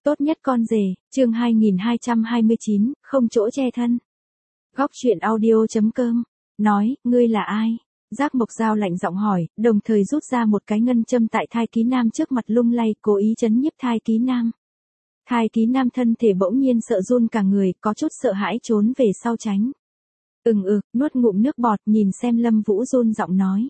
Tốt nhất con rể, chương 2229, không chỗ che thân. Góc chuyện audio.com. Nói, ngươi là ai? Giác Mộc Dao lạnh giọng hỏi, đồng thời rút ra một cái ngân châm tại thai ký nam trước mặt lung lay, cố ý chấn nhiếp thai ký nam. Thai ký nam thân thể bỗng nhiên sợ run cả người, có chút sợ hãi trốn về sau tránh. Nuốt ngụm nước bọt, nhìn xem Lâm Vũ run giọng nói.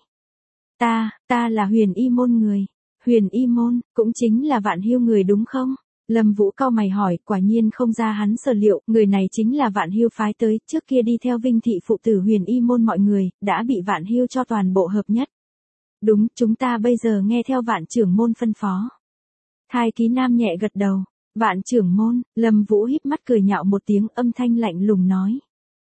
Ta là Huyền Y môn người. Huyền Y môn, cũng chính là Vạn Hưu người đúng không? Lâm Vũ cau mày hỏi, quả nhiên không ra hắn sở liệu, người này chính là Vạn Hưu phái tới, trước kia đi theo Vinh thị phụ tử Huyền Y môn mọi người, đã bị Vạn Hưu cho toàn bộ hợp nhất. Đúng, chúng ta bây giờ nghe theo Vạn trưởng môn phân phó. Thai ký nam nhẹ gật đầu. Vạn trưởng môn, Lâm Vũ híp mắt cười nhạo một tiếng, âm thanh lạnh lùng nói.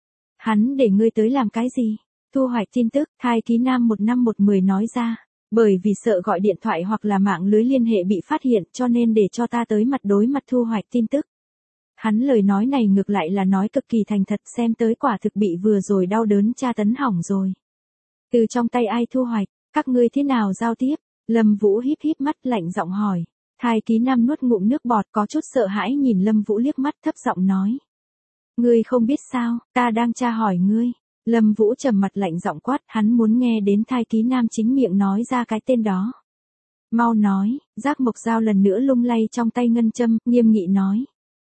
Hắn để ngươi tới làm cái gì? Thu hoạch tin tức, thai ký nam 1510 nói ra. Bởi vì sợ gọi điện thoại hoặc là mạng lưới liên hệ bị phát hiện cho nên để cho ta tới mặt đối mặt thu hoạch tin tức. Hắn lời nói này ngược lại là nói cực kỳ thành thật, xem tới quả thực bị vừa rồi đau đớn tra tấn hỏng rồi. Từ trong tay ai thu hoạch, các ngươi thế nào giao tiếp? Lâm Vũ híp mắt lạnh giọng hỏi. Thai ký nam nuốt ngụm nước bọt, có chút sợ hãi nhìn Lâm Vũ liếc mắt, thấp giọng nói. Ngươi không biết sao, ta đang tra hỏi ngươi. Lâm Vũ trầm mặt lạnh giọng quát, hắn muốn nghe đến thai ký nam chính miệng nói ra cái tên đó. Mau nói, Giác Mộc Dao lần nữa lung lay trong tay ngân châm, nghiêm nghị nói.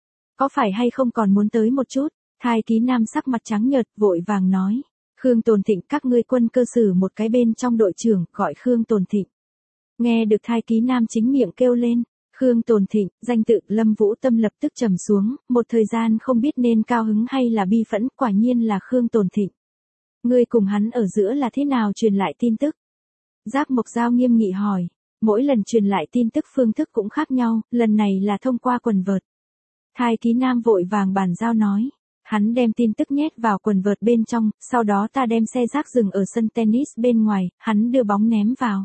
Có phải hay không còn muốn tới một chút? Thai ký nam sắc mặt trắng nhợt, vội vàng nói. Khương Tồn Thịnh, các ngươi quân cơ sử một cái bên trong đội trưởng, gọi Khương Tồn Thịnh. Nghe được thai ký nam chính miệng kêu lên. Khương Tồn Thịnh, danh tự, Lâm Vũ tâm lập tức trầm xuống, một thời gian không biết nên cao hứng hay là bi phẫn, quả nhiên là Khương Tồn Thịnh. Ngươi cùng hắn ở giữa là thế nào truyền lại tin tức? Giác Mộc Dao nghiêm nghị hỏi. Mỗi lần truyền lại tin tức phương thức cũng khác nhau, lần này là thông qua quần vợt. Thai ký nam vội vàng bàn giao nói. Hắn đem tin tức nhét vào quần vợt bên trong, sau đó ta đem xe rác dừng ở sân tennis bên ngoài, hắn đưa bóng ném vào.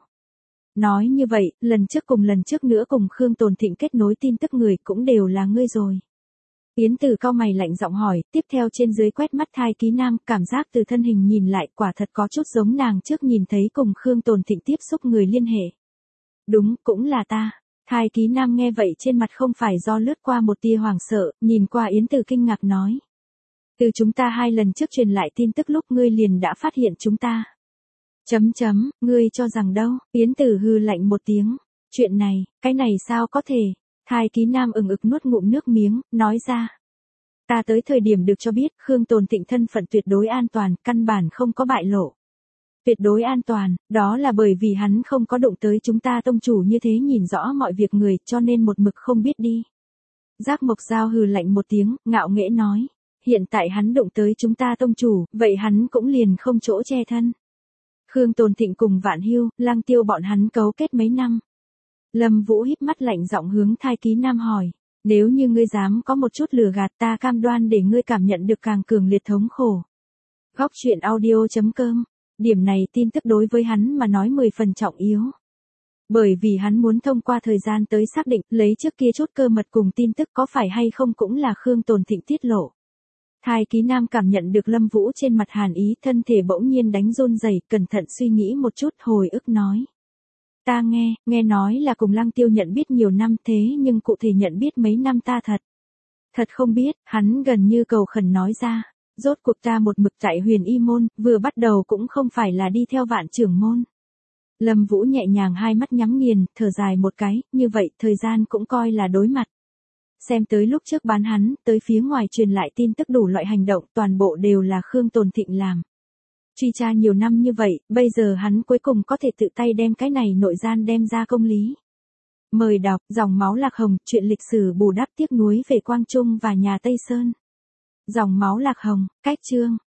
Nói như vậy, lần trước nữa cùng Khương Tồn Thịnh kết nối tin tức người cũng đều là ngươi rồi. Yến Tử cau mày lạnh giọng hỏi, tiếp theo trên dưới quét mắt thai ký nam, cảm giác từ thân hình nhìn lại quả thật có chút giống nàng trước nhìn thấy cùng Khương Tồn Thịnh tiếp xúc người liên hệ. Đúng, cũng là ta. Thai ký nam nghe vậy trên mặt không phải do lướt qua một tia hoảng sợ, nhìn qua Yến Tử kinh ngạc nói. Từ chúng ta 2 lần trước truyền lại tin tức lúc ngươi liền đã phát hiện chúng ta. Ngươi cho rằng đâu? Yến Tử hừ lạnh một tiếng. Chuyện này, cái này sao có thể? Thai ký nam nuốt ngụm nước miếng, nói ra. Ta tới thời điểm được cho biết, Khương Tồn Thịnh thân phận tuyệt đối an toàn, căn bản không có bại lộ. Tuyệt đối an toàn, đó là bởi vì hắn không có đụng tới chúng ta tông chủ như thế nhìn rõ mọi việc người, cho nên một mực không biết đi. Giác Mộc Dao hừ lạnh một tiếng, ngạo nghễ nói. Hiện tại hắn đụng tới chúng ta tông chủ, vậy hắn cũng liền không chỗ che thân. Khương Tồn Thịnh cùng Vạn Hưu, Lăng Tiêu bọn hắn cấu kết mấy năm. Lâm Vũ híp mắt lạnh giọng hướng thai ký nam hỏi. Nếu như ngươi dám có một chút lừa gạt ta cam đoan để ngươi cảm nhận được càng cường liệt thống khổ. Góc chuyện audio.com. Điểm này tin tức đối với hắn mà nói 10 phần trọng yếu. Bởi vì hắn muốn thông qua thời gian tới xác định lấy trước kia chút cơ mật cùng tin tức có phải hay không cũng là Khương Tồn Thịnh tiết lộ. Thai ký nam cảm nhận được Lâm Vũ trên mặt hàn ý, thân thể bỗng nhiên đánh run rẩy, cẩn thận suy nghĩ một chút, hồi ức nói. Ta nghe nói là cùng Lăng Tiêu nhận biết nhiều năm, thế nhưng cụ thể nhận biết mấy năm ta thật không biết. Hắn gần như cầu khẩn nói ra. Rốt cuộc ta một mực tại Huyền Y môn, vừa bắt đầu cũng không phải là đi theo Vạn trưởng môn. Lâm Vũ nhẹ nhàng hai mắt nhắm nghiền, thở dài một cái, như vậy thời gian cũng coi là đối mặt. Xem tới lúc trước bán hắn, tới phía ngoài truyền lại tin tức đủ loại hành động, toàn bộ đều là Khương Tồn Thịnh làm. Truy tra nhiều năm như vậy, bây giờ hắn cuối cùng có thể tự tay đem cái này nội gian đem ra công lý. Mời đọc, Dòng máu lạc hồng, chuyện lịch sử bù đắp tiếc nuối về Quang Trung và nhà Tây Sơn. Dòng máu lạc hồng, cách chương.